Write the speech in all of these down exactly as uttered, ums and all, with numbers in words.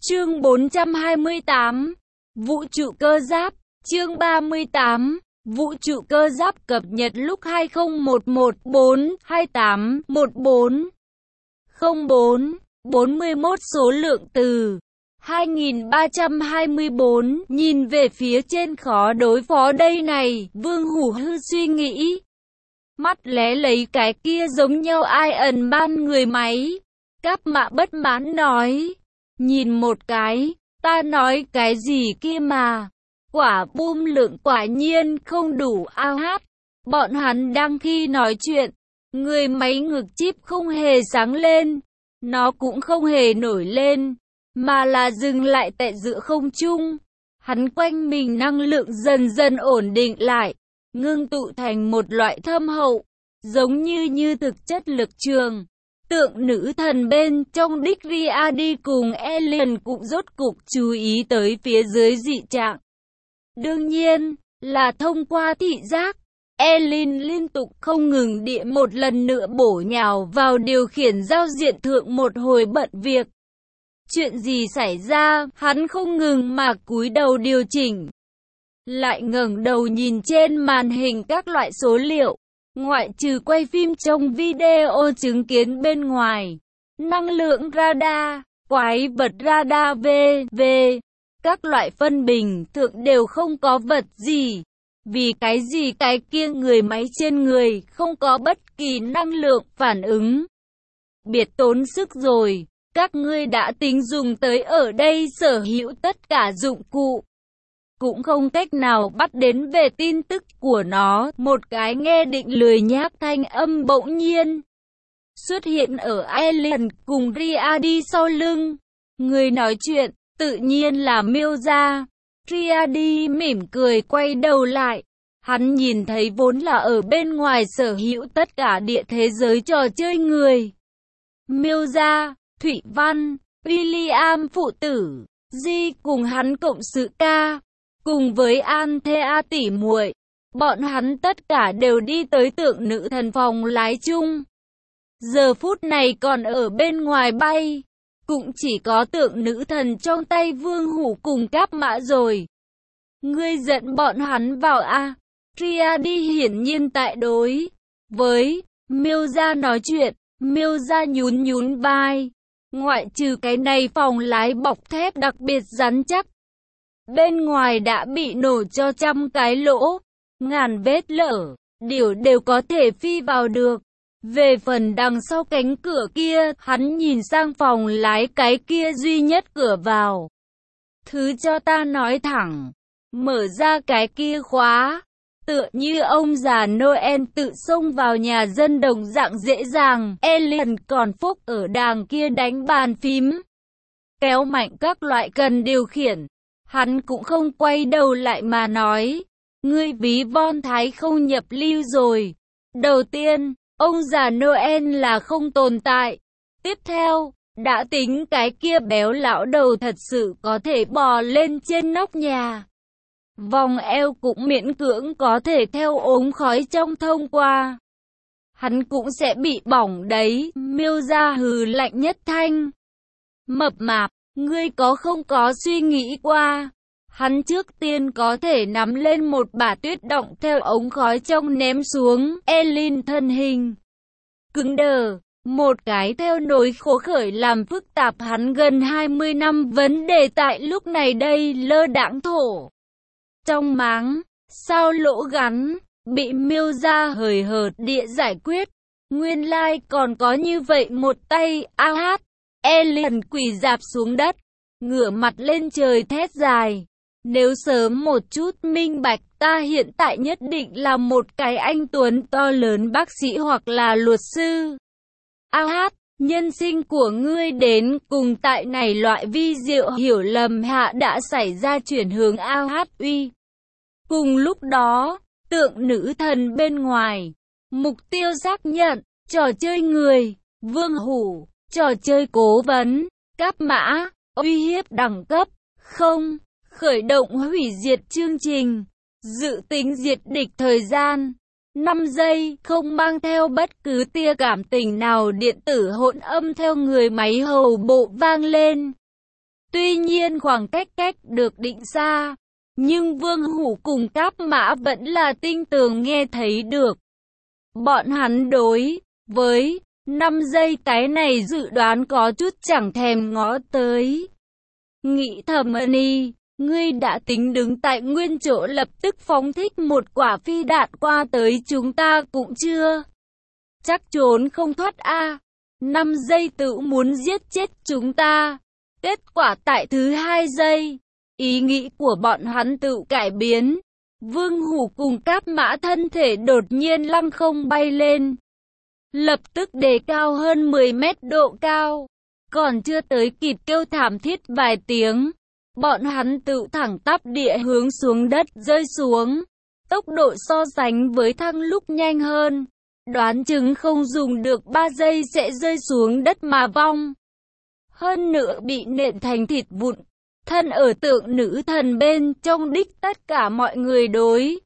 Chương bốn trăm hai mươi tám, Vũ trụ cơ giáp. Chương ba mươi tám, Vũ trụ cơ giáp cập nhật lúc hai không một một bốn hai tám một bốn không bốn bốn mươi mốt số lượng từ hai nghìn ba trăm hai mươi bốn. Nhìn về phía trên khó đối phó đây này, Vương Hủ Hư suy nghĩ. Mắt lé lấy cái kia giống nhau ai ẩn ban người máy. Cáp Mã bất mãn nói. Nhìn một cái, ta nói cái gì kia mà. Quả bom lượng quả nhiên không đủ ao hát. Bọn hắn đang khi nói chuyện, người máy ngực chip không hề sáng lên. Nó cũng không hề nổi lên, mà là dừng lại tại giữa không trung. Hắn quanh mình năng lượng dần dần ổn định lại, ngưng tụ thành một loại thâm hậu, giống như như thực chất lực trường. Tượng nữ thần bên trong đích Riadi cùng Alien cũng rốt cục chú ý tới phía dưới dị trạng. Đương nhiên, là thông qua thị giác. Alien liên tục không ngừng địa một lần nữa bổ nhào vào điều khiển giao diện thượng một hồi bận việc. Chuyện gì xảy ra, hắn không ngừng mà cúi đầu điều chỉnh. Lại ngẩng đầu nhìn trên màn hình các loại số liệu. Ngoại trừ quay phim trong video chứng kiến bên ngoài, năng lượng radar, quái vật radar vê vê, các loại phân bình thượng đều không có vật gì. Vì cái gì cái kia người máy trên người không có bất kỳ năng lượng phản ứng. Biệt tốn sức rồi, các ngươi đã tính dùng tới ở đây sở hữu tất cả dụng cụ. Cũng không cách nào bắt đến về tin tức của nó. Một cái nghe định lười nhác thanh âm bỗng nhiên xuất hiện ở Alien cùng Riadi sau lưng. Người nói chuyện tự nhiên là Miêu Gia. Riadi mỉm cười quay đầu lại. Hắn nhìn thấy vốn là ở bên ngoài sở hữu tất cả địa thế giới trò chơi người. Miêu Gia, Thụy Văn, William phụ tử, Di cùng hắn cộng sự ca. Cùng với Anthea tỷ muội, bọn hắn tất cả đều đi tới tượng nữ thần phòng lái chung. Giờ phút này còn ở bên ngoài bay, cũng chỉ có tượng nữ thần trong tay Vương Hủ cùng Cáp Mã rồi. Ngươi dẫn bọn hắn vào a? Riadi hiển nhiên tại đối với Miêu Gia nói chuyện. Miêu Gia nhún nhún vai. Ngoại trừ cái này phòng lái bọc thép đặc biệt rắn chắc, bên ngoài đã bị nổ cho trăm cái lỗ, ngàn vết lở, điều đều có thể phi vào được. Về phần đằng sau cánh cửa kia, hắn nhìn sang phòng lái cái kia duy nhất cửa vào. Thứ cho ta nói thẳng, mở ra cái kia khóa, tựa như ông già Noel tự xông vào nhà dân đồng dạng dễ dàng. Alien còn phúc ở đàng kia đánh bàn phím, kéo mạnh các loại cần điều khiển. Hắn cũng không quay đầu lại mà nói, ngươi ví von thái không nhập lưu rồi. Đầu tiên, ông già Noel là không tồn tại. Tiếp theo, đã tính cái kia béo lão đầu thật sự có thể bò lên trên nóc nhà. Vòng eo cũng miễn cưỡng có thể theo ống khói trong thông qua. Hắn cũng sẽ bị bỏng đấy. Miêu Gia hừ lạnh nhất thanh. Mập mạp, ngươi có không có suy nghĩ qua, hắn trước tiên có thể nắm lên một bả tuyết động theo ống khói trong ném xuống. Alien thân hình cứng đờ, một cái theo nỗi khổ khởi làm phức tạp hắn gần hai mươi năm vấn đề tại lúc này đây lơ đãng thổ. Trong máng, sao lỗ gắn, bị Miêu Gia hời hợt địa giải quyết. Nguyên lai like còn có như vậy một tay, a hát. Alien quỳ dạp xuống đất, ngửa mặt lên trời thét dài. Nếu sớm một chút minh bạch, ta hiện tại nhất định là một cái anh tuấn to lớn bác sĩ hoặc là luật sư. A hát, nhân sinh của ngươi đến cùng tại này loại vi diệu hiểu lầm hạ đã xảy ra chuyển hướng. A hát uy. Cùng lúc đó, tượng nữ thần bên ngoài, mục tiêu xác nhận, trò chơi người, Vương Hủ. Trò chơi cố vấn, Cáp Mã, uy hiếp đẳng cấp, không, khởi động hủy diệt chương trình, dự tính diệt địch thời gian, năm giây, không mang theo bất cứ tia cảm tình nào. Điện tử hỗn âm theo người máy hầu bộ vang lên. Tuy nhiên khoảng cách cách được định xa, nhưng Vương Hủ cùng Cáp Mã vẫn là tinh tường nghe thấy được. Bọn hắn đối với năm giây cái này dự đoán có chút chẳng thèm ngó tới. Nghĩ thầm Ni, ngươi đã tính đứng tại nguyên chỗ lập tức phóng thích một quả phi đạn qua tới chúng ta cũng chưa. Chắc trốn không thoát a. Năm giây tự muốn giết chết chúng ta. Kết quả tại thứ hai giây, ý nghĩ của bọn hắn tự cải biến. Vương Hủ cùng Cáp Mã thân thể đột nhiên lăng không bay lên. Lập tức đề cao hơn mười mét độ cao. Còn chưa tới kịp kêu thảm thiết vài tiếng, bọn hắn tự thẳng tắp địa hướng xuống đất rơi xuống. Tốc độ so sánh với thăng lúc nhanh hơn. Đoán chừng không dùng được ba giây sẽ rơi xuống đất mà vong. Hơn nữa bị nện thành thịt vụn. Thân ở tượng nữ thần bên trong đích tất cả mọi người đối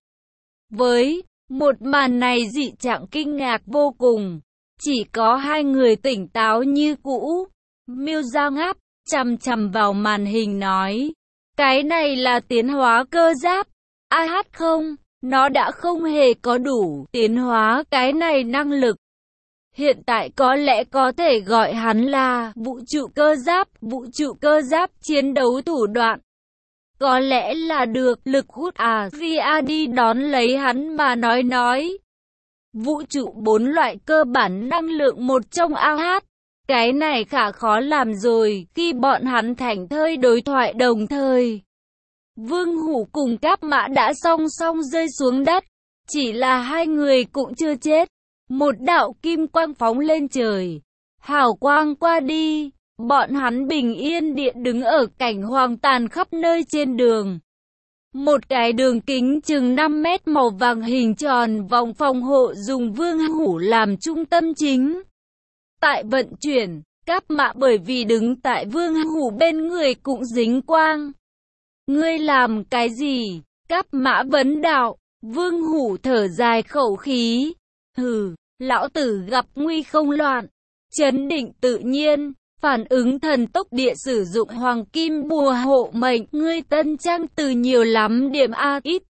với một màn này dị trạng kinh ngạc vô cùng. Chỉ có hai người tỉnh táo như cũ. Miêu Gia ngáp, chằm chằm vào màn hình nói. Cái này là tiến hóa cơ giáp. A hát không, nó đã không hề có đủ tiến hóa cái này năng lực. Hiện tại có lẽ có thể gọi hắn là vũ trụ cơ giáp, vũ trụ cơ giáp chiến đấu thủ đoạn. Có lẽ là được lực hút à, Ria đi đón lấy hắn mà nói nói. Vũ trụ bốn loại cơ bản năng lượng một trong a hát. Cái này khá khó làm rồi, khi bọn hắn thành thơi đối thoại đồng thời. Vương Hủ cùng Cáp Mã đã song song rơi xuống đất. Chỉ là hai người cũng chưa chết. Một đạo kim quang phóng lên trời. Hào quang qua đi. Bọn hắn bình yên địa đứng ở cảnh hoang tàn khắp nơi trên đường. Một cái đường kính chừng năm mét màu vàng hình tròn vòng phòng hộ dùng Vương Hủ làm trung tâm chính. Tại vận chuyển, Cáp Mã bởi vì đứng tại Vương Hủ bên người cũng dính quang. Ngươi làm cái gì? Cáp Mã vấn đạo. Vương Hủ thở dài khẩu khí. Hừ, lão tử gặp nguy không loạn. Chấn định tự nhiên, phản ứng thần tốc địa sử dụng hoàng kim bùa hộ mệnh. Ngươi tân trang từ nhiều lắm điểm A ít.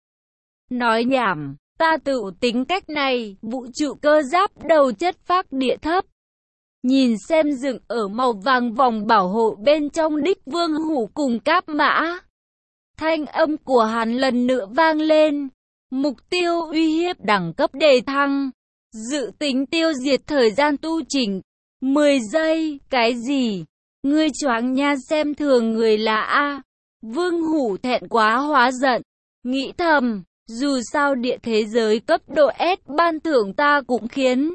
Nói nhảm, ta tự tính cách này, vũ trụ cơ giáp đầu chất phác địa thấp. Nhìn xem dựng ở màu vàng vòng bảo hộ bên trong đích Vương Hủ cùng Cáp Mã. Thanh âm của hắn lần nữa vang lên. Mục tiêu uy hiếp đẳng cấp đề thăng. Dự tính tiêu diệt thời gian tu chỉnh. mười giây, cái gì? Ngươi choáng nha xem thường người là A. Vương Hủ thẹn quá hóa giận. Nghĩ thầm, dù sao địa thế giới cấp độ S ban thưởng ta cũng khiến.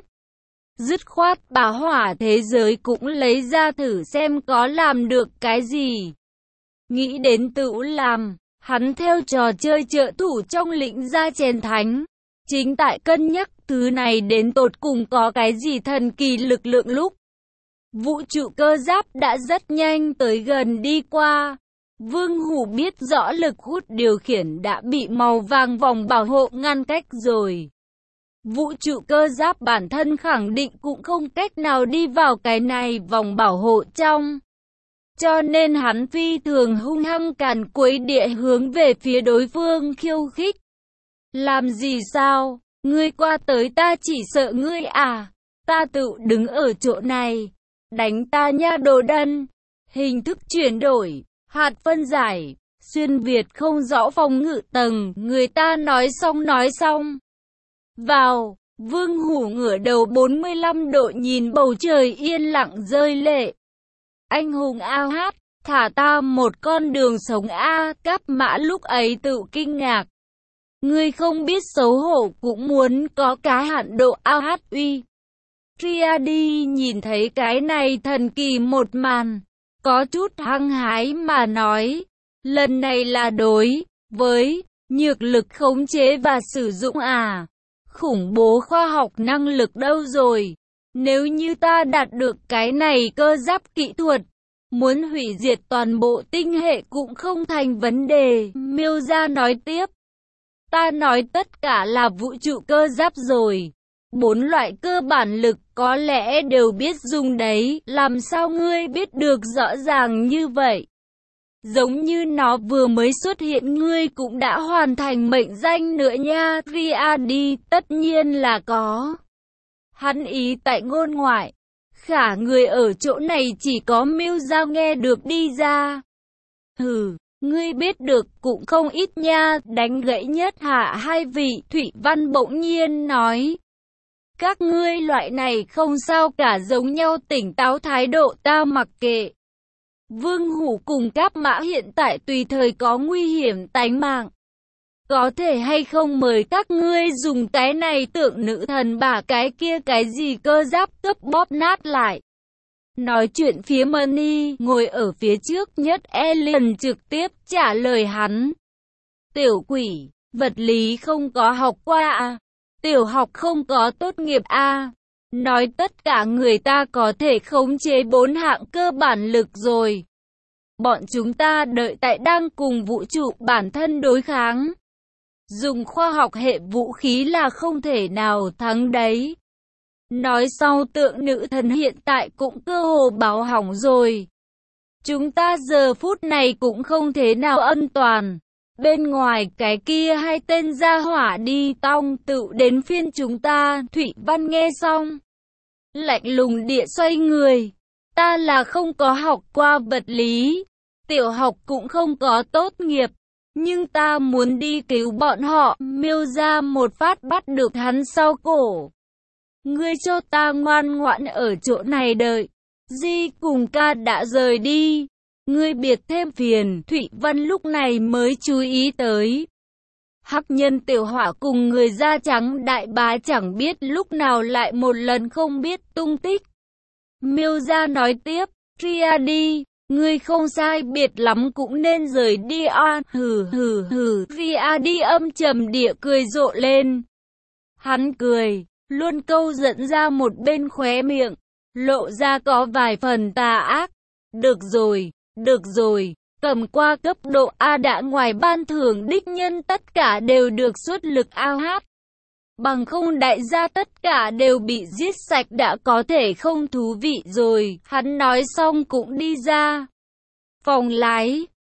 Dứt khoát bà hỏa thế giới cũng lấy ra thử xem có làm được cái gì. Nghĩ đến tự làm, hắn theo trò chơi trợ thủ trong lĩnh gia chèn thánh. Chính tại cân nhắc thứ này đến tột cùng có cái gì thần kỳ lực lượng lúc. Vũ trụ cơ giáp đã rất nhanh tới gần đi qua. Vương Hủ biết rõ lực hút điều khiển đã bị màu vàng vòng bảo hộ ngăn cách rồi. Vũ trụ cơ giáp bản thân khẳng định cũng không cách nào đi vào cái này vòng bảo hộ trong. Cho nên hắn phi thường hung hăng càn quấy địa hướng về phía đối phương khiêu khích. Làm gì sao? Ngươi qua tới ta chỉ sợ ngươi à? Ta tự đứng ở chỗ này. Đánh ta nha đồ đần. Hình thức chuyển đổi. Hạt phân giải. Xuyên Việt không rõ phòng ngự tầng. Người ta nói xong nói xong. Vào. Vương Hủ ngửa đầu bốn mươi lăm độ nhìn bầu trời yên lặng rơi lệ. Anh hùng a hát. Thả ta một con đường sống a. Cáp Mã lúc ấy tự kinh ngạc. Ngươi không biết xấu hổ cũng muốn có cái hạn độ a hát uy. Triadi nhìn thấy cái này thần kỳ một màn. Có chút hăng hái mà nói. Lần này là đối với nhược lực khống chế và sử dụng à. Khủng bố khoa học năng lực đâu rồi. Nếu như ta đạt được cái này cơ giáp kỹ thuật. Muốn hủy diệt toàn bộ tinh hệ cũng không thành vấn đề. Miêu Gia nói tiếp. Ta nói tất cả là vũ trụ cơ giáp rồi. Bốn loại cơ bản lực có lẽ đều biết dùng đấy. Làm sao ngươi biết được rõ ràng như vậy? Giống như nó vừa mới xuất hiện ngươi cũng đã hoàn thành mệnh danh nữa nha. Riadi, tất nhiên là có. Hắn ý tại ngôn ngoại. Khả người ở chỗ này chỉ có Mưu Giao nghe được đi ra. Hừ, ngươi biết được cũng không ít nha. Đánh gãy nhất hạ hai vị, Thủy Văn bỗng nhiên nói. Các ngươi loại này không sao cả, giống nhau tỉnh táo thái độ ta mặc kệ. Vương Hủ cùng Cáp Mã hiện tại tùy thời có nguy hiểm tánh mạng. Có thể hay không mời các ngươi dùng cái này tượng nữ thần bả cái kia cái gì cơ giáp cấp bóp nát lại. Nói chuyện phía Money ngồi ở phía trước nhất, Alien trực tiếp trả lời hắn. Tiểu quỷ, vật lý không có học qua à? Tiểu học không có tốt nghiệp à? Nói tất cả người ta có thể khống chế bốn hạng cơ bản lực rồi. Bọn chúng ta đợi tại đang cùng vũ trụ bản thân đối kháng. Dùng khoa học hệ vũ khí là không thể nào thắng đấy. Nói sau tượng nữ thần hiện tại cũng cơ hồ báo hỏng rồi. Chúng ta giờ phút này cũng không thế nào an toàn. Bên ngoài cái kia hai tên gia hỏa đi tong tự đến phiên chúng ta. Thủy Văn nghe xong, lạnh lùng địa xoay người. Ta là không có học qua vật lý, tiểu học cũng không có tốt nghiệp, nhưng ta muốn đi cứu bọn họ. Miêu ra một phát bắt được hắn sau cổ. Ngươi cho ta ngoan ngoãn ở chỗ này đợi. Di cùng ca đã rời đi. Ngươi biệt thêm phiền. Thủy Văn lúc này mới chú ý tới. Hắc nhân tiểu hỏa cùng người da trắng đại bá chẳng biết lúc nào lại một lần không biết tung tích. Miêu gia nói tiếp, Riadi, ngươi không sai biệt lắm cũng nên rời đi a. Hừ hừ hừ. Riadi âm trầm địa cười rộ lên. Hắn cười, luôn câu dẫn ra một bên khóe miệng, lộ ra có vài phần tà ác. Được rồi, được rồi. Cầm qua cấp độ A đã ngoài ban thưởng đích nhân tất cả đều được xuất lực ao hát. Bằng không đại gia tất cả đều bị giết sạch đã có thể không thú vị rồi. Hắn nói xong cũng đi ra phòng lái.